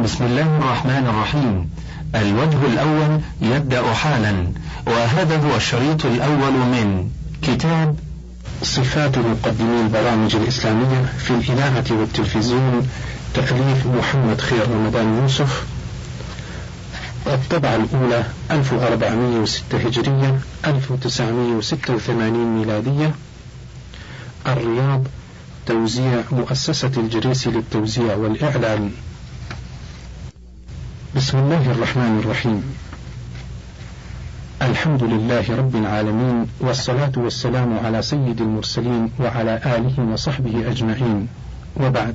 بسم الله الرحمن الرحيم. الوجه الأول يبدأ حالا، وهذا هو الشريط الأول من كتاب صفات مقدمي البرامج الإسلامية في الإذاعة والتلفزيون، تأليف محمد خير رمضان يوسف، الطبعة الأولى 1406 هجرية 1986 ميلادية، الرياض، توزيع مؤسسة الجريسي للتوزيع والإعلان. بسم الله الرحمن الرحيم. الحمد لله رب العالمين، والصلاة والسلام على سيد المرسلين وعلى آله وصحبه أجمعين، وبعد.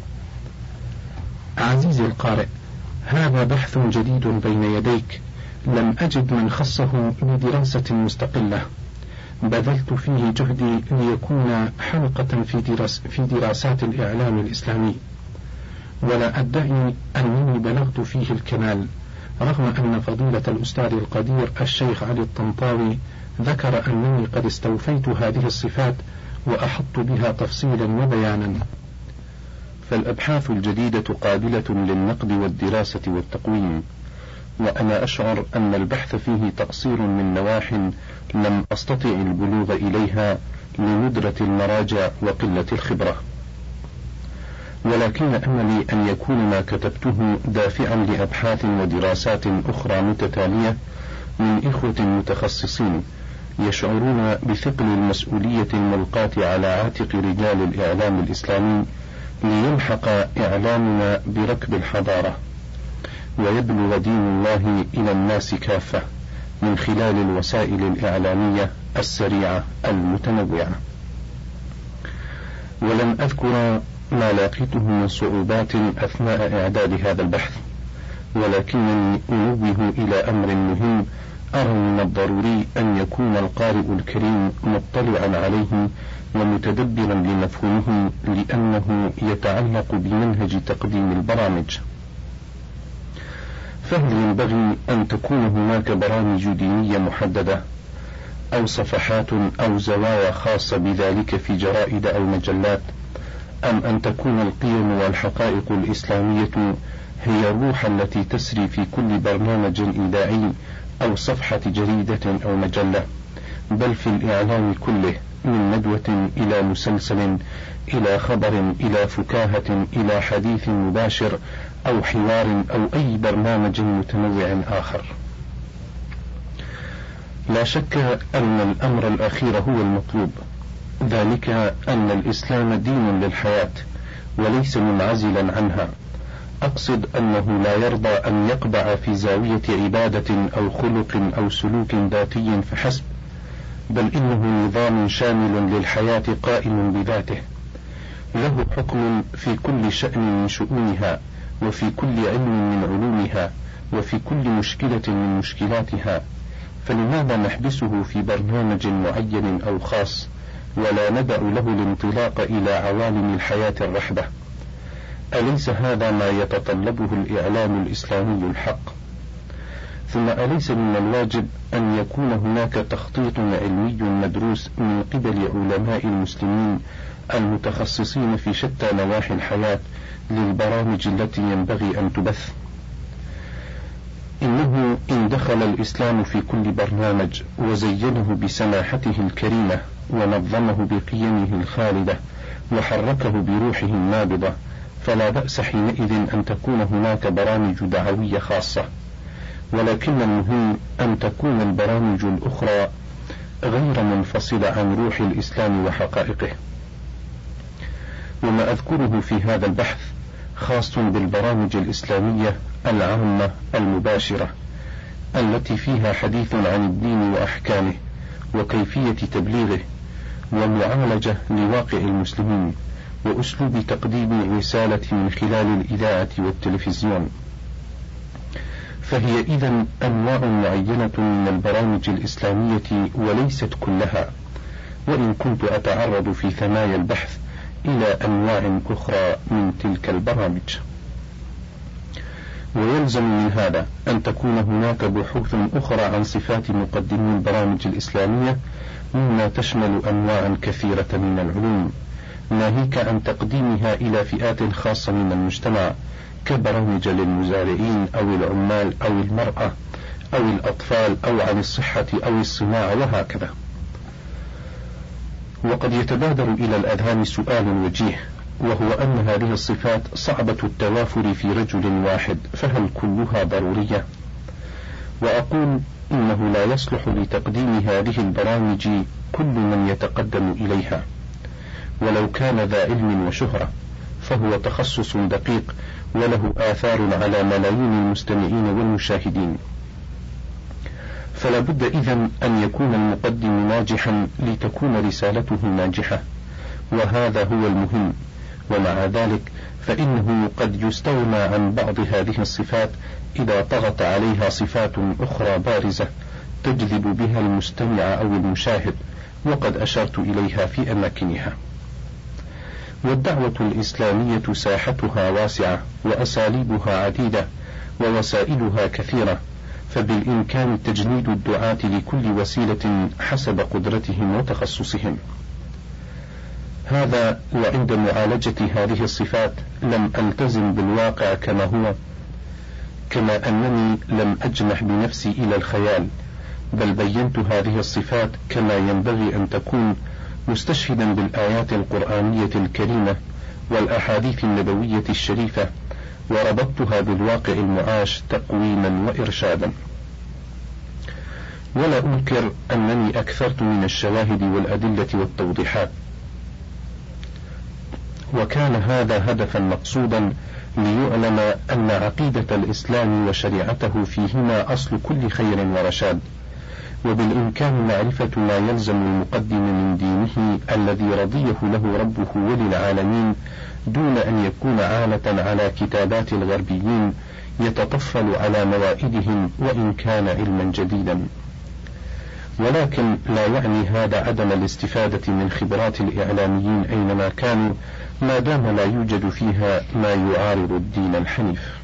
عزيزي القارئ، هذا بحث جديد بين يديك، لم أجد من خصه بدراسة مستقلة، بذلت فيه جهدي ليكون حلقة في دراسات الإعلام الإسلامي، ولا أدعي أنني بلغت فيه الكمال، رغم أن فضيلة الأستاذ القدير الشيخ علي الطنطاوي ذكر أنني قد استوفيت هذه الصفات وأحط بها تفصيلا وبيانا. فالأبحاث الجديدة قابلة للنقد والدراسة والتقويم، وأنا أشعر أن البحث فيه تقصير من نواح لم أستطع البلوغ إليها لندرة المراجع وقلة الخبرة، ولكن أملي أن يكون ما كتبته دافعا لأبحاث ودراسات أخرى متتالية من إخوة متخصصين يشعرون بثقل المسؤولية الملقاة على عاتق رجال الإعلام الإسلامي ليلحق إعلامنا بركب الحضارة، ويبلغ دين الله إلى الناس كافة من خلال الوسائل الإعلامية السريعة المتنوعة. ولن أذكر ما لاقيته من صعوبات أثناء إعداد هذا البحث، ولكنني أنوه إلى أمر مهم أرى من الضروري أن يكون القارئ الكريم مطلعا عليه ومتدبرا لمفهومه، لأنه يتعلق بمنهج تقديم البرامج. فهل ينبغي أن تكون هناك برامج دينية محددة، أو صفحات أو زوايا خاصة بذلك في جرائد أو مجلات، أم أن تكون القيم والحقائق الإسلامية هي الروح التي تسري في كل برنامج إذاعي أو صفحة جريدة أو مجلة، بل في الإعلام كله، من ندوة إلى مسلسل إلى خبر إلى فكاهة إلى حديث مباشر أو حوار أو أي برنامج متنوع آخر؟ لا شك أن الأمر الأخير هو المطلوب، ذلك أن الإسلام دين للحياة وليس منعزلا عنها. أقصد أنه لا يرضى أن يقبع في زاوية عبادة أو خلق أو سلوك ذاتي فحسب، بل إنه نظام شامل للحياة قائم بذاته، له حكم في كل شأن من شؤونها، وفي كل علم من علومها، وفي كل مشكلة من مشكلاتها. فلماذا نحبسه في برنامج معين أو خاص، ولا ندع له الانطلاق إلى عوالم الحياة الرحبة؟ أليس هذا ما يتطلبه الإعلام الإسلامي الحق؟ ثم أليس من الواجب أن يكون هناك تخطيط علمي مدروس من قبل علماء المسلمين المتخصصين في شتى نواحي الحياة للبرامج التي ينبغي أن تبث؟ إنه إن دخل الإسلام في كل برنامج وزينه بسماحته الكريمة ونظمه بقيمه الخالدة وحركه بروحه النابضة، فلا بأس حينئذ أن تكون هناك برامج دعوية خاصة، ولكن المهم أن تكون البرامج الأخرى غير منفصلة عن روح الإسلام وحقائقه. وما أذكره في هذا البحث خاص بالبرامج الإسلامية العامة المباشرة، التي فيها حديث عن الدين وأحكامه وكيفية تبليغه ومعالجة لواقع المسلمين وأسلوب تقديم رسالة من خلال الإذاعة والتلفزيون. فهي إذن أنواع معينة من البرامج الإسلامية وليست كلها، وإن كنت أتعرض في ثنايا البحث إلى أنواع أخرى من تلك البرامج. ويلزم من هذا أن تكون هناك بحوث أخرى عن صفات مقدمي البرامج الإسلامية، مما تشمل أنواعا كثيرة من العلوم، ناهيك عن تقديمها إلى فئات خاصة من المجتمع كبرامج للمزارعين أو العمال أو المرأة أو الأطفال أو عن الصحة أو الصناعة وهكذا. وقد يتبادر إلى الأذهان سؤال وجيه، وهو أن هذه الصفات صعبة التوافر في رجل واحد، فهل كلها ضرورية؟ وأقول إنه لا يصلح لتقديم هذه البرامج كل من يتقدم إليها، ولو كان ذا علم وشهرة، فهو تخصص دقيق وله آثار على ملايين المستمعين والمشاهدين. فلا بد إذن أن يكون المقدم ناجحا لتكون رسالته ناجحة، وهذا هو المهم. ومع ذلك فإنه قد يستغنى عن بعض هذه الصفات إذا طغت عليها صفات أخرى بارزة تجذب بها المستمع أو المشاهد، وقد أشرت إليها في أماكنها. والدعوة الإسلامية ساحتها واسعة وأساليبها عديدة ووسائلها كثيرة، فبالإمكان تجنيد الدعاة لكل وسيلة حسب قدرتهم وتخصصهم. هذا وعند معالجة هذه الصفات لم ألتزم بالواقع كما هو، كما أنني لم أجنح بنفسي إلى الخيال، بل بينت هذه الصفات كما ينبغي أن تكون، مستشهدا بالآيات القرآنية الكريمة والأحاديث النبوية الشريفة، وربطتها بالواقع المعاش تقويما وإرشادا. ولا أنكر أنني أكثرت من الشواهد والأدلة والتوضيحات، وكان هذا هدفا مقصودا ليعلم أن عقيدة الإسلام وشريعته فيهما أصل كل خير ورشاد، وبالإمكان معرفة ما يلزم المقدم من دينه الذي رضيه له ربه وللعالمين، دون أن يكون عالة على كتابات الغربيين يتطفل على موائدهم وإن كان علما جديدا. ولكن لا يعني هذا عدم الاستفادة من خبرات الإعلاميين أينما كانوا، ما دام لا يوجد فيها ما يعارض الدين الحنيف.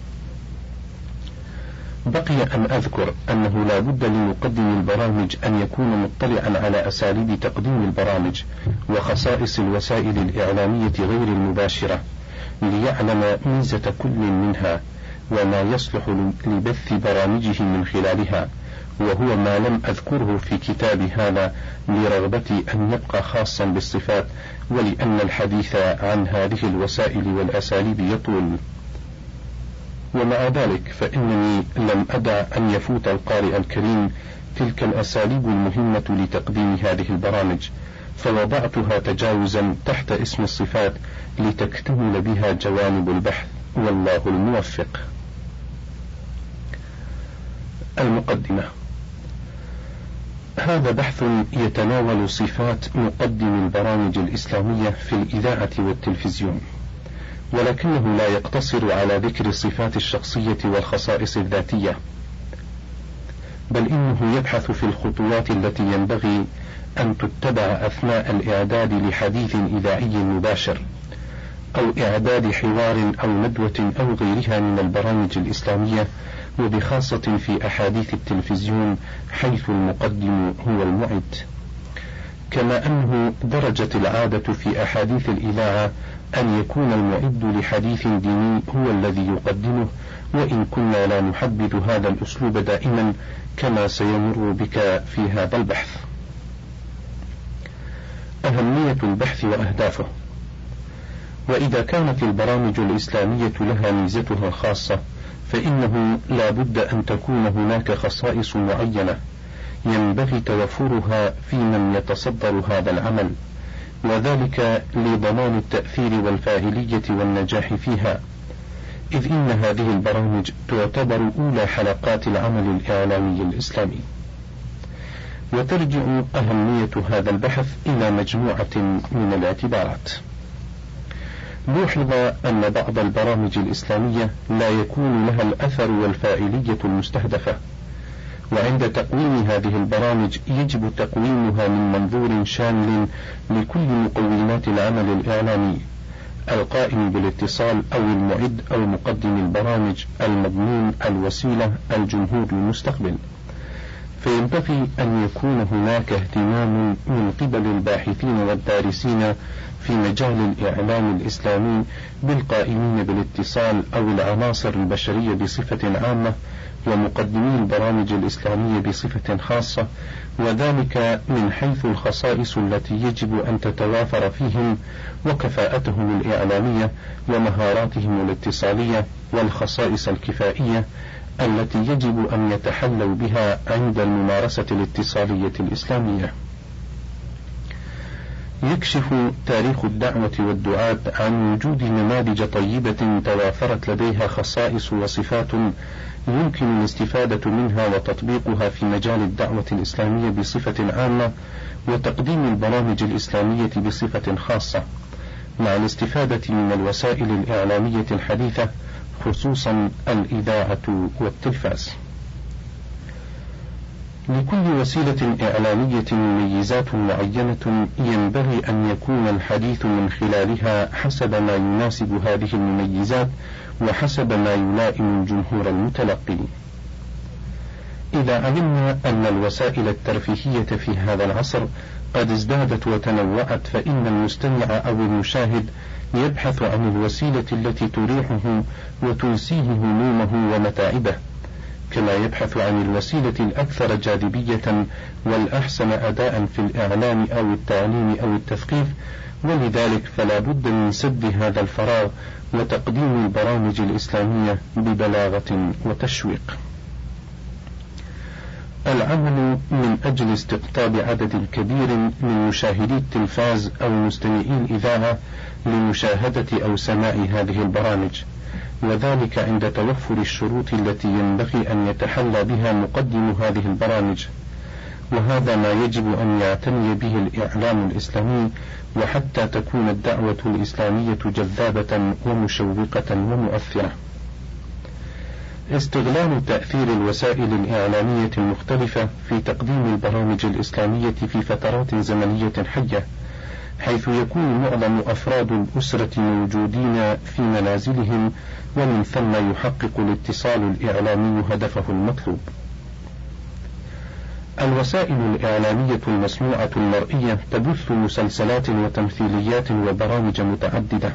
بقي أن أذكر أنه لا بد لمقدم البرامج أن يكون مطلعا على أساليب تقديم البرامج وخصائص الوسائل الإعلامية غير المباشرة، ليعلم ميزة كل منها وما يصلح لبث برامجه من خلالها، وهو ما لم أذكره في كتابي هذا لرغبتي أن يبقى خاصا بالصفات، ولأن الحديث عن هذه الوسائل والأساليب يطول. ومع ذلك فإنني لم أدع أن يفوت القارئ الكريم تلك الأساليب المهمة لتقديم هذه البرامج، فوضعتها تجاوزا تحت اسم الصفات لتكتمل بها جوانب البحث، والله الموفق. المقدمة. هذا بحث يتناول صفات مقدم البرامج الإسلامية في الإذاعة والتلفزيون، ولكنه لا يقتصر على ذكر الصفات الشخصية والخصائص الذاتية، بل إنه يبحث في الخطوات التي ينبغي أن تتبع أثناء الإعداد لحديث إذاعي مباشر، أو إعداد حوار أو ندوة أو غيرها من البرامج الإسلامية، وبخاصة في أحاديث التلفزيون حيث المقدم هو المعد. كما أنه درجت العادة في أحاديث الإذاعة أن يكون المعد لحديث ديني هو الذي يقدمه، وإن كنا لا نحبذ هذا الأسلوب دائما كما سيمر بك في هذا البحث. أهمية البحث وأهدافه. وإذا كانت البرامج الإسلامية لها ميزتها الخاصة، فإنه لا بد أن تكون هناك خصائص معينة ينبغي توفرها في من يتصدر هذا العمل، وذلك لضمان التأثير والفاعلية والنجاح فيها، إذ إن هذه البرامج تعتبر أولى حلقات العمل الإعلامي الإسلامي. وترجع أهمية هذا البحث إلى مجموعة من الاعتبارات. لوحظ أن بعض البرامج الإسلامية لا يكون لها الأثر والفاعلية المستهدفة، وعند تقويم هذه البرامج يجب تقويمها من منظور شامل لكل مقومات العمل الإعلامي، القائم بالاتصال أو المعد أو مقدم البرامج، المضمون، الوسيلة، الجمهور المستقبل. فينبغي أن يكون هناك اهتمام من قبل الباحثين والدارسين في مجال الإعلام الإسلامي بالقائمين بالاتصال أو العناصر البشرية بصفة عامة، ومقدمي البرامج الإسلامية بصفة خاصة، وذلك من حيث الخصائص التي يجب أن تتوافر فيهم، وكفاءتهم الإعلامية، ومهاراتهم الاتصالية، والخصائص الكفائية التي يجب أن يتحلوا بها عند الممارسة الاتصالية الإسلامية. يكشف تاريخ الدعوة والدعاة عن وجود نماذج طيبة توافرت لديها خصائص وصفات يمكن الاستفادة منها وتطبيقها في مجال الدعوة الإسلامية بصفة عامة، وتقديم البرامج الإسلامية بصفة خاصة، مع الاستفادة من الوسائل الإعلامية الحديثة، خصوصا الإذاعة والتلفاز. لكل وسيلة إعلامية مميزات معينة ينبغي أن يكون الحديث من خلالها حسب ما يناسب هذه المميزات، وحسب ما يلائم الجمهور المتلقي. إذا علمنا أن الوسائل الترفيهية في هذا العصر قد ازدادت وتنوعت، فإن المستمع أو المشاهد يبحث عن الوسيلة التي تريحه وتنسيه همومه ومتاعبه، كما يبحث عن الوسيلة الأكثر جاذبية والأحسن أداء في الإعلام أو التعليم أو التثقيف، ولذلك فلا بد من سد هذا الفراغ وتقديم البرامج الإسلامية ببلاغة وتشويق. العمل من أجل استقطاب عدد كبير من مشاهدي التلفاز أو مستمعي الإذاعة لمشاهدة أو سماع هذه البرامج، وذلك عند توفر الشروط التي ينبغي أن يتحلى بها مقدم هذه البرامج، وهذا ما يجب أن يعتني به الإعلام الإسلامي، وحتى تكون الدعوة الإسلامية جذابة ومشوقة ومؤثرة. استغلال تأثير الوسائل الإعلامية المختلفة في تقديم البرامج الإسلامية في فترات زمنية حية، حيث يكون معظم أفراد الأسرة موجودين في منازلهم، ومن ثم يحقق الاتصال الإعلامي هدفه المطلوب. الوسائل الإعلامية المسموعة المرئية تبث مسلسلات وتمثيليات وبرامج متعددة،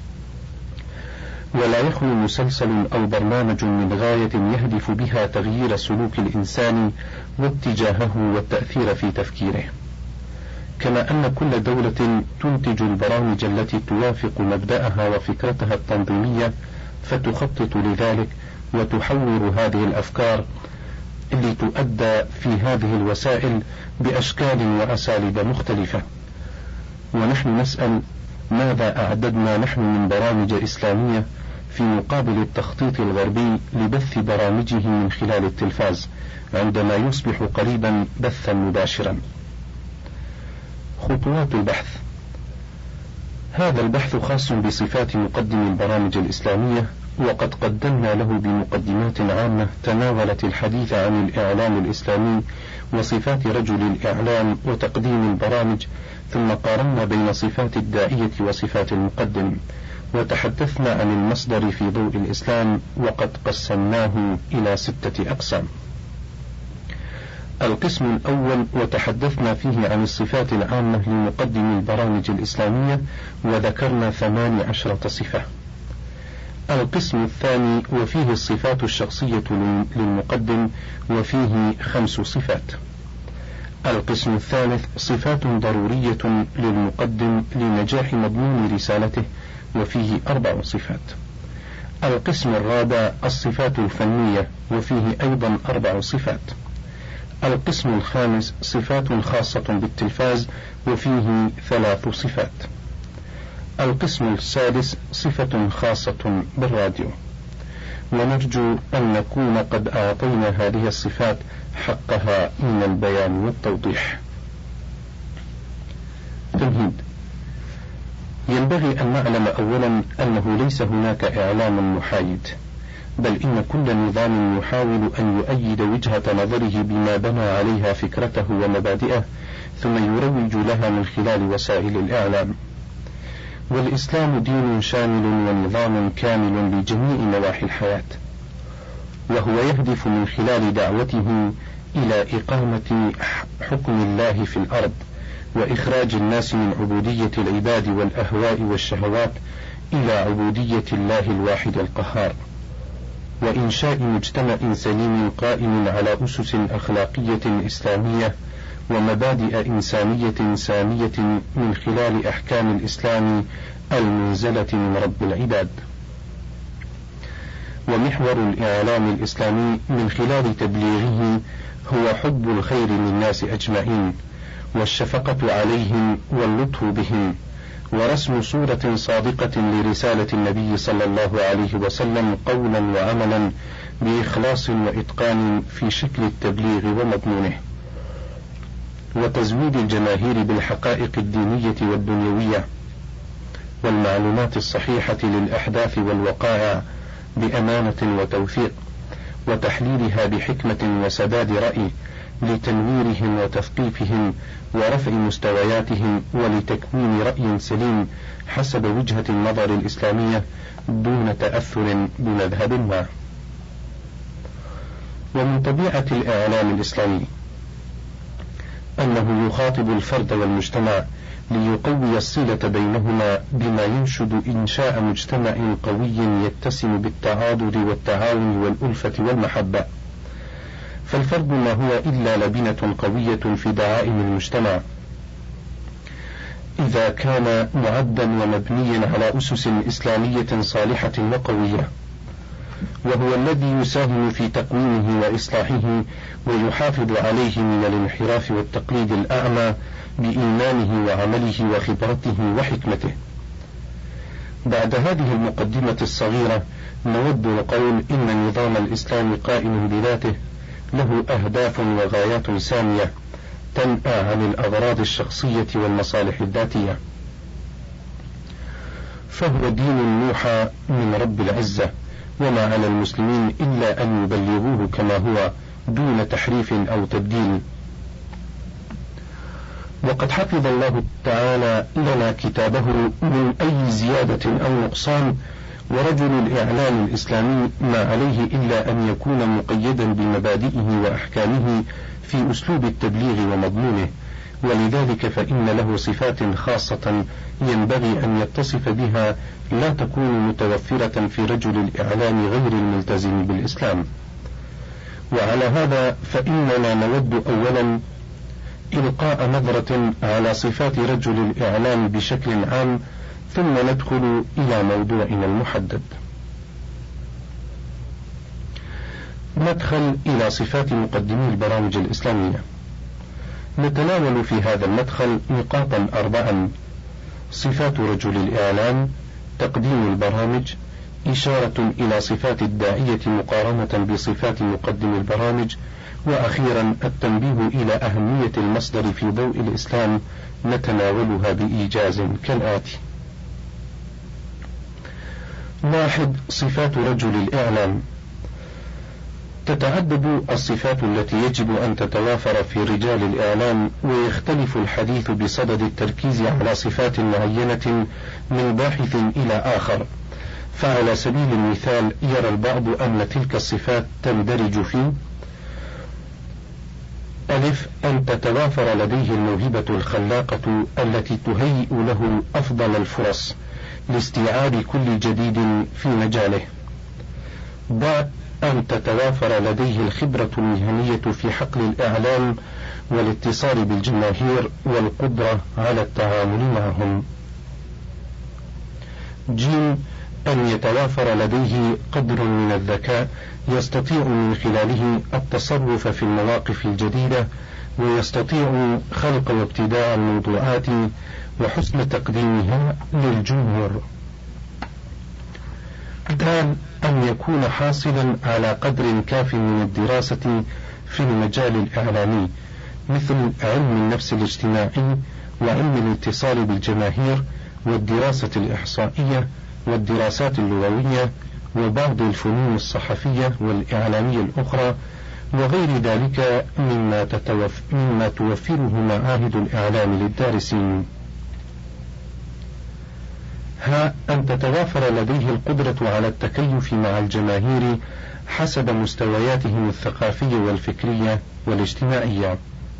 ولا يخلو مسلسل أو برنامج من غاية يهدف بها تغيير سلوك الإنسان واتجاهه والتأثير في تفكيره، كما أن كل دولة تنتج البرامج التي توافق مبدأها وفكرتها التنظيمية، فتخطط لذلك وتحور هذه الأفكار لتؤدى في هذه الوسائل بأشكال وأساليب مختلفة. ونحن نسأل: ماذا أعددنا نحن من برامج إسلامية في مقابل التخطيط الغربي لبث برامجه من خلال التلفاز، عندما يصبح قريبا بثا مباشرا؟ خطوات البحث. هذا البحث خاص بصفات مقدم البرامج الإسلامية، وقد قدمنا له بمقدمات عامة تناولت الحديث عن الإعلام الإسلامي وصفات رجل الإعلام وتقديم البرامج، ثم قارنا بين صفات الداعية وصفات المقدم، وتحدثنا عن المصدر في ضوء الإسلام، وقد قسمناه إلى 6 أقسام. القسم الأول وتحدثنا فيه عن الصفات العامة لمقدم البرامج الإسلامية، وذكرنا 18 صفة. القسم الثاني وفيه الصفات الشخصية للمقدم، وفيه 5 صفات. القسم الثالث صفات ضرورية للمقدم لنجاح مضمون رسالته، وفيه 4 صفات. القسم الرابع الصفات الفنية، وفيه أيضا 4 صفات. القسم الخامس صفات خاصة بالتلفاز، وفيه 3 صفات. القسم السادس صفة خاصة بالراديو. ونرجو أن نكون قد أعطينا هذه الصفات حقها من البيان والتوضيح. تمهيد. ينبغي أن نعلم أولا أنه ليس هناك إعلام محايد، بل إن كل نظام يحاول أن يؤيد وجهة نظره بما بنى عليها فكرته ومبادئه، ثم يروج لها من خلال وسائل الإعلام. والإسلام دين شامل ونظام كامل لجميع نواحي الحياة، وهو يهدف من خلال دعوته إلى إقامة حكم الله في الأرض، وإخراج الناس من عبودية العباد والأهواء والشهوات إلى عبودية الله الواحد القهار، وإنشاء مجتمع سليم قائم على أسس أخلاقية إسلامية ومبادئ إنسانية سامية من خلال أحكام الإسلام المنزلة من رب العباد. ومحور الإعلام الإسلامي من خلال تبليغه هو حب الخير للناس أجمعين، والشفقة عليهم واللطف بهم، ورسم صورة صادقة لرسالة النبي صلى الله عليه وسلم قولا وعملا بإخلاص وإتقان في شكل التبليغ ومضمونه، وتزويد الجماهير بالحقائق الدينية والدنيوية والمعلومات الصحيحة للأحداث والوقائع بأمانة وتوثيق، وتحليلها بحكمة وسداد رأي لتنويرهم وتثقيفهم ورفع مستوياتهم ولتكوين رأي سليم حسب وجهة النظر الإسلامية دون تأثر بمذهب ما. ومن طبيعة الإعلام الإسلامي أنه يخاطب الفرد والمجتمع ليقوي الصلة بينهما بما ينشد إنشاء مجتمع قوي يتسم بالتعاضد والتعاون والألفة والمحبة، فالفرد ما هو إلا لبنة قوية في دعائم المجتمع إذا كان معدا ومبنيا على أسس إسلامية صالحة وقوية، وهو الذي يساهم في تقويمه وإصلاحه ويحافظ عليه من الانحراف والتقليد الأعمى بإيمانه وعمله وخبرته وحكمته. بعد هذه المقدمة الصغيرة نود نقول إن النظام الإسلامي قائم بذاته له أهداف وغايات سامية تنأى عن الأغراض الشخصية والمصالح الذاتية، فهو دين موحى من رب العزة، وما على المسلمين إلا أن يبلغوه كما هو دون تحريف أو تبديل. وقد حفظ الله تعالى لنا كتابه من أي زيادة أو نقصان، ورجل الإعلام الإسلامي ما عليه إلا أن يكون مقيدا بمبادئه وأحكامه في أسلوب التبليغ ومضمونه، ولذلك فإن له صفات خاصة ينبغي أن يتصف بها لا تكون متوفرة في رجل الإعلام غير الملتزم بالإسلام. وعلى هذا فإننا نود أولا إلقاء نظرة على صفات رجل الإعلام بشكل عام، ثم ندخل إلى موضوعنا المحدد. مدخل إلى صفات مقدمي البرامج الإسلامية. نتناول في هذا المدخل نقاطا 4: صفات رجل الإعلام، تقديم البرامج، إشارة إلى صفات الداعية مقارنة بصفات مقدم البرامج، وأخيرا التنبيه إلى أهمية المصدر في ضوء الإسلام، نتناولها بإيجاز كالآتي: 1. صفات رجل الإعلام. تتعدد الصفات التي يجب أن تتوافر في رجال الإعلام، ويختلف الحديث بصدد التركيز على صفات معينة من باحث إلى آخر. فعلى سبيل المثال يرى البعض أن تلك الصفات تندرج في: 1. أن تتوافر لديه الموهبة الخلاقة التي تهيئ له أفضل الفرص لاستيعاب كل جديد في مجاله. 2. أن تتوافر لديه الخبرة المهنية في حقل الإعلام والاتصال بالجماهير والقدرة على التعامل معهم. ج. أن يتوافر لديه قدر من الذكاء يستطيع من خلاله التصرف في المواقف الجديدة، ويستطيع خلق وابتداع الموضوعات وحسن تقديمها للجمهور. د. أن يكون حاصلا على قدر كاف من الدراسة في المجال الإعلامي، مثل علم النفس الاجتماعي وعلم الاتصال بالجماهير والدراسة الإحصائية والدراسات اللغوية وبعض الفنون الصحفية والإعلامية الأخرى، وغير ذلك مما توفره معاهد الإعلام للدارسين. ه. أن تتوافر لديه القدرة على التكيف مع الجماهير حسب مستوياتهم الثقافية والفكرية والاجتماعية.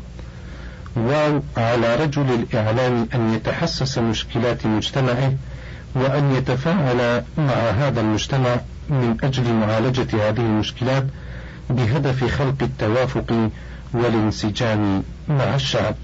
على رجل الإعلام أن يتحسس مشكلات مجتمعه وأن يتفاعل مع هذا المجتمع من أجل معالجة هذه المشكلات بهدف خلق التوافق والانسجام مع الشعب.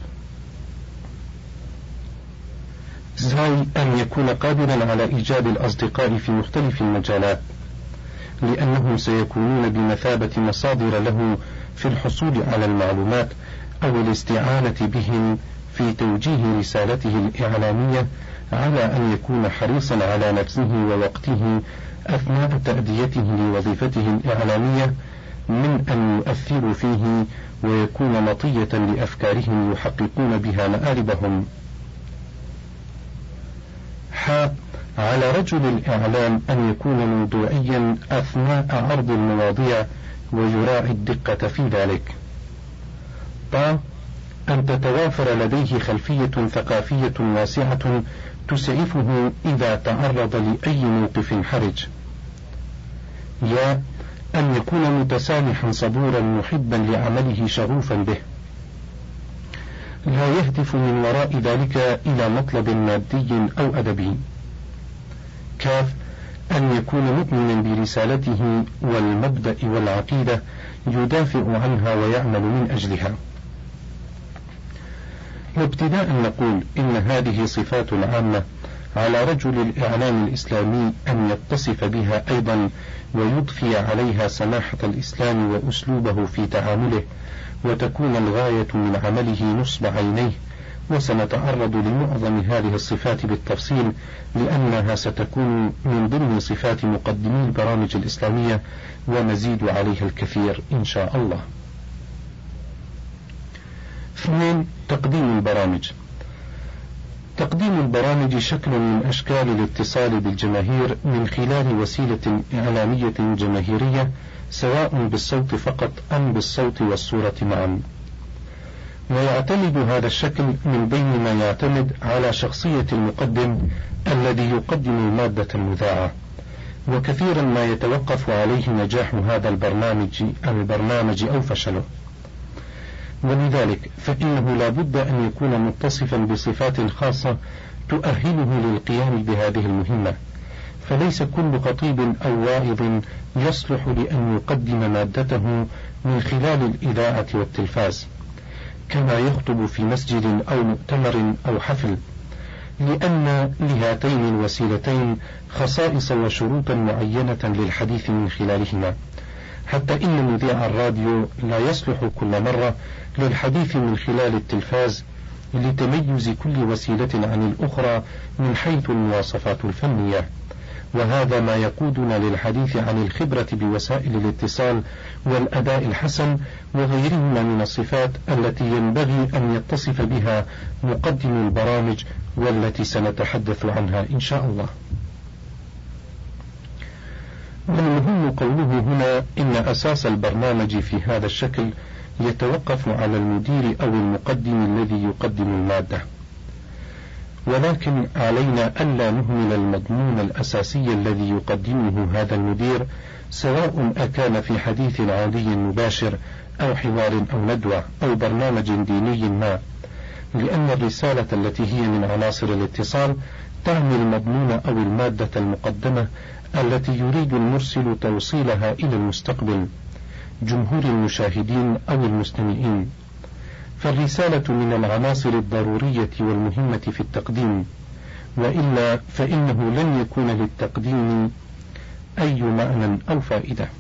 زي أن يكون قادرا على إيجاد الأصدقاء في مختلف المجالات، لأنهم سيكونون بمثابة مصادر له في الحصول على المعلومات أو الاستعانة بهم في توجيه رسالته الإعلامية، على أن يكون حريصا على نفسه ووقته أثناء تأديته لوظيفته الإعلامية من أن يؤثروا فيه ويكون مطية لأفكارهم يحققون بها مآربهم. على رجل الإعلام أن يكون موضوعيا أثناء عرض المواضيع ويراعي الدقة في ذلك. أن تتوافر لديه خلفية ثقافية واسعة تسعفه إذا تعرض لأي موقف حرج. أن يكون متسامحا صبورا محبا لعمله شغوفا به، لا يهدف من وراء ذلك إلى مطلب مادي أو أدبي. أن يكون مؤمنا برسالته والمبدأ والعقيدة يدافع عنها ويعمل من أجلها. وابتداء نقول إن هذه صفات عامة على رجل الإعلام الإسلامي أن يتصف بها أيضا ويضفي عليها سماحة الإسلام وأسلوبه في تعامله، وتكون الغاية من عمله نصب عينيه. وسنتعرض لمعظم هذه الصفات بالتفصيل، لأنها ستكون من ضمن صفات مقدمي البرامج الإسلامية، ونزيد عليها الكثير إن شاء الله. 2. تقديم البرامج. تقديم البرامج شكل من أشكال الاتصال بالجماهير من خلال وسيلة إعلامية جماهيرية، سواء بالصوت فقط أم بالصوت والصورة معا. ويعتمد هذا الشكل من بين ما يعتمد على شخصية المقدم الذي يقدم المادة المذاعة، وكثيرا ما يتوقف عليه نجاح هذا البرنامج أو فشله. ولذلك فإنه لا بد أن يكون متصفا بصفات خاصة تؤهله للقيام بهذه المهمة، فليس كل خطيب أو واعظ يصلح لأن يقدم مادته من خلال الإذاعة والتلفاز كما يخطب في مسجد أو مؤتمر أو حفل، لأن لهاتين الوسيلتين خصائص وشروطا معينة للحديث من خلالهما، حتى إن مذيع الراديو لا يصلح كل مرة للحديث من خلال التلفاز لتميز كل وسيلة عن الأخرى من حيث المواصفات الفنية. وهذا ما يقودنا للحديث عن الخبرة بوسائل الاتصال والأداء الحسن وغيرهما من الصفات التي ينبغي أن يتصف بها مقدم البرامج، والتي سنتحدث عنها إن شاء الله. والمهم قوله هنا إن أساس البرنامج في هذا الشكل يتوقف على المدير أو المقدم الذي يقدم المادة، ولكن علينا ألا نهمل المضمون الأساسي الذي يقدمه هذا المدير، سواء أكان في حديث عادي مباشر أو حوار أو ندوة أو برنامج ديني ما، لأن الرسالة التي هي من عناصر الاتصال تعني المضمون أو المادة المقدمة التي يريد المرسل توصيلها إلى المستقبل، جمهور المشاهدين أو المستمعين. فالرسالة من العناصر الضرورية والمهمة في التقديم، وإلا فإنه لن يكون للتقديم أي معنى أو فائدة.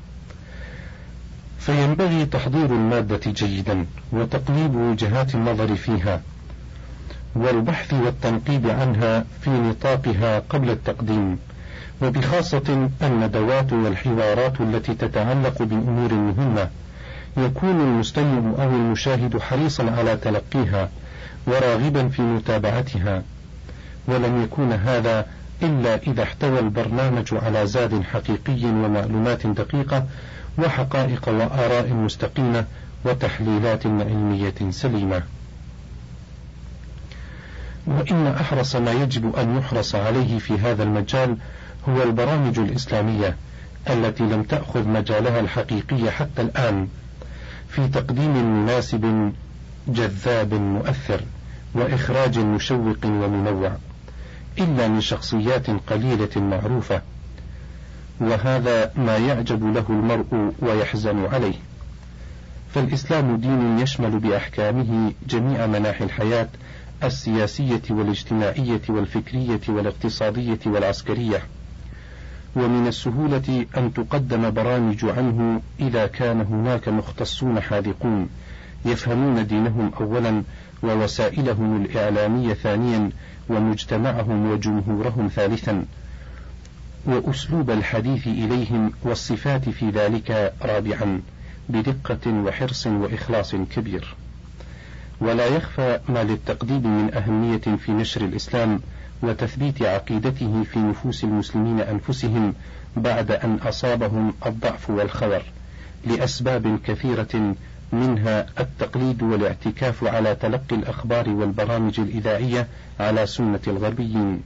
فينبغي تحضير المادة جيدا وتقليب وجهات النظر فيها والبحث والتنقيب عنها في نطاقها قبل التقديم، وبخاصة الندوات والحوارات التي تتعلق بأمور مهمة يكون المستمع أو المشاهد حريصا على تلقيها وراغبا في متابعتها، ولن يكون هذا إلا إذا احتوى البرنامج على زاد حقيقي ومعلومات دقيقة وحقائق وآراء مستقيمة وتحليلات علمية سليمة. وإن أحرص ما يجب أن يحرص عليه في هذا المجال هو البرامج الإسلامية التي لم تأخذ مجالها الحقيقي حتى الآن في تقديم مناسب جذاب مؤثر وإخراج مشوق ومنوع، إلا من شخصيات قليلة معروفة، وهذا ما يعجب له المرء ويحزن عليه. فالإسلام دين يشمل بأحكامه جميع مناحي الحياة السياسية والاجتماعية والفكرية والاقتصادية والعسكرية، ومن السهولة أن تقدم برامج عنه إذا كان هناك مختصون حاذقون يفهمون دينهم أولا ووسائلهم الإعلامية ثانيا ومجتمعهم وجمهورهم ثالثا، وأسلوب الحديث إليهم والصفات في ذلك رابعا، بدقة وحرص وإخلاص كبير. ولا يخفى ما للتقديم من أهمية في نشر الإسلام وتثبيت عقيدته في نفوس المسلمين أنفسهم بعد أن أصابهم الضعف والخور لأسباب كثيرة، منها التقليد والاعتكاف على تلقي الأخبار والبرامج الإذاعية على سنة الغربيين.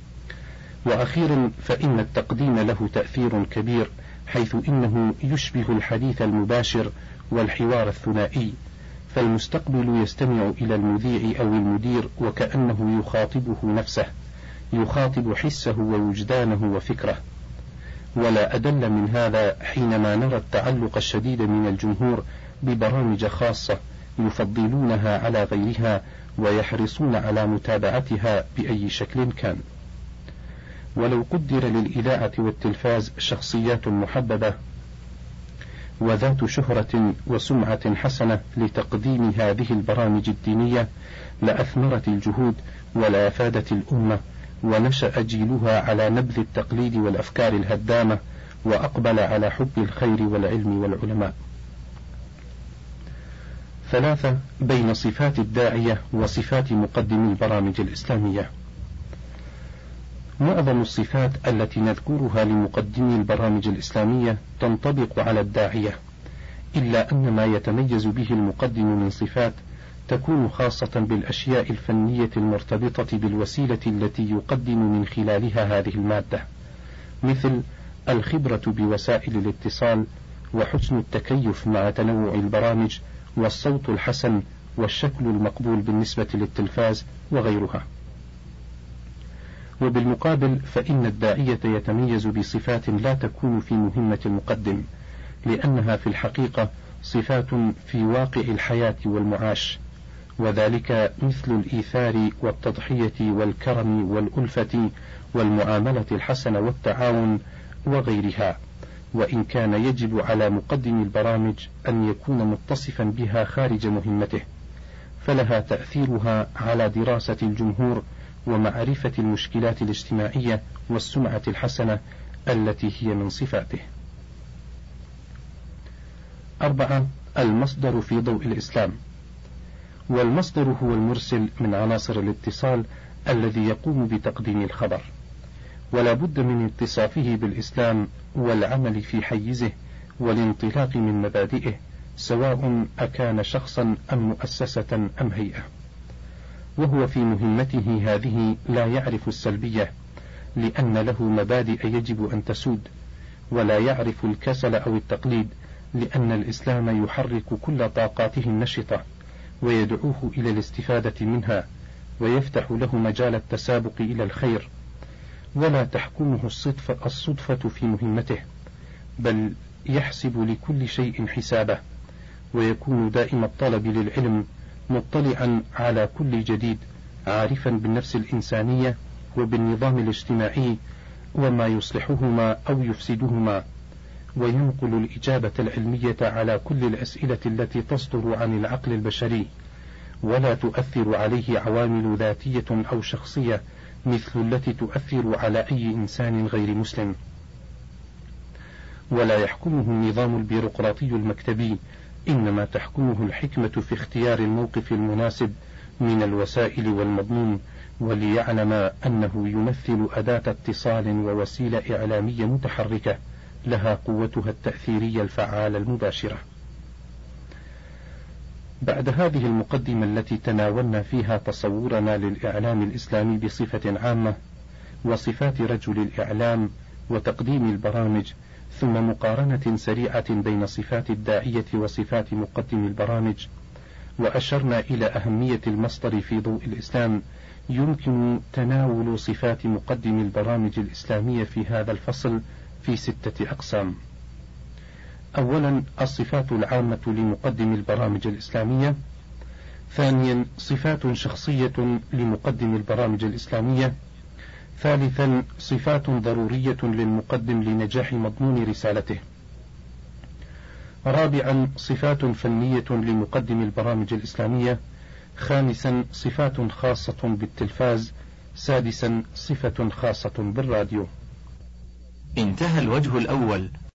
وأخيرا فإن التقديم له تأثير كبير، حيث إنه يشبه الحديث المباشر والحوار الثنائي، فالمستقبل يستمع إلى المذيع أو المدير وكأنه يخاطبه نفسه، يخاطب حسه ووجدانه وفكره. ولا أدل من هذا حينما نرى التعلق الشديد من الجمهور ببرامج خاصة يفضلونها على غيرها ويحرصون على متابعتها بأي شكل كان. ولو قدر للإذاعة والتلفاز شخصيات محببة وذات شهرة وسمعة حسنة لتقديم هذه البرامج الدينية لأثمرت الجهود ولا أفادت الأمة، ونشأ جيلها على نبذ التقليد والأفكار الهدامة، وأقبل على حب الخير والعلم والعلماء. 3. بين صفات الداعية وصفات مقدمي البرامج الإسلامية. معظم الصفات التي نذكرها لمقدمي البرامج الإسلامية تنطبق على الداعية، إلا أن ما يتميز به المقدم من صفات تكون خاصة بالأشياء الفنية المرتبطة بالوسيلة التي يقدم من خلالها هذه المادة، مثل الخبرة بوسائل الاتصال، وحسن التكيف مع تنوع البرامج، والصوت الحسن، والشكل المقبول بالنسبة للتلفاز وغيرها. وبالمقابل فإن الداعية يتميز بصفات لا تكون في مهمة المقدم، لأنها في الحقيقة صفات في واقع الحياة والمعاش، وذلك مثل الإيثار والتضحية والكرم والألفة والمعاملة الحسنة والتعاون وغيرها، وإن كان يجب على مقدم البرامج أن يكون متصفا بها خارج مهمته، فلها تأثيرها على دراسة الجمهور ومعرفة المشكلات الاجتماعية والسمعة الحسنة التي هي من صفاته. 4. المصدر في ضوء الإسلام. والمصدر هو المرسل من عناصر الاتصال الذي يقوم بتقديم الخبر، ولا بد من اتصافه بالإسلام والعمل في حيزه والانطلاق من مبادئه، سواء أكان شخصا أم مؤسسة أم هيئة. وهو في مهمته هذه لا يعرف السلبية، لأن له مبادئ يجب أن تسود، ولا يعرف الكسل أو التقليد، لأن الإسلام يحرك كل طاقاته النشطة ويدعوه إلى الاستفادة منها، ويفتح له مجال التسابق إلى الخير، ولا تحكمه الصدفة في مهمته، بل يحسب لكل شيء حسابه، ويكون دائم الطلب للعلم، مطلعا على كل جديد، عارفا بالنفس الإنسانية وبالنظام الاجتماعي وما يصلحهما أو يفسدهما، وينقل الإجابة العلمية على كل الأسئلة التي تصدر عن العقل البشري، ولا تؤثر عليه عوامل ذاتية أو شخصية مثل التي تؤثر على أي إنسان غير مسلم. ولا يحكمه النظام البيروقراطي المكتبي، إنما تحكمه الحكمة في اختيار الموقف المناسب من الوسائل والمضمون، وليعلم أنه يمثل أداة اتصال ووسيلة إعلامية متحركة لها قوتها التأثيرية الفعالة المباشرة. بعد هذه المقدمة التي تناولنا فيها تصورنا للإعلام الإسلامي بصفة عامة وصفات رجل الإعلام وتقديم البرامج، ثم مقارنة سريعة بين صفات الداعية وصفات مقدم البرامج، وأشرنا إلى أهمية المصدر في ضوء الإسلام، يمكن تناول صفات مقدم البرامج الإسلامية في هذا الفصل في 6 أقسام. أولا، الصفات العامة لمقدم البرامج الإسلامية. ثانيا، صفات شخصية لمقدم البرامج الإسلامية. ثالثا، صفات ضرورية للمقدم لنجاح مضمون رسالته. رابعا، صفات فنية لمقدم البرامج الإسلامية. خامسا، صفات خاصة بالتلفاز. سادسا، صفة خاصة بالراديو. انتهى الوجه الأول.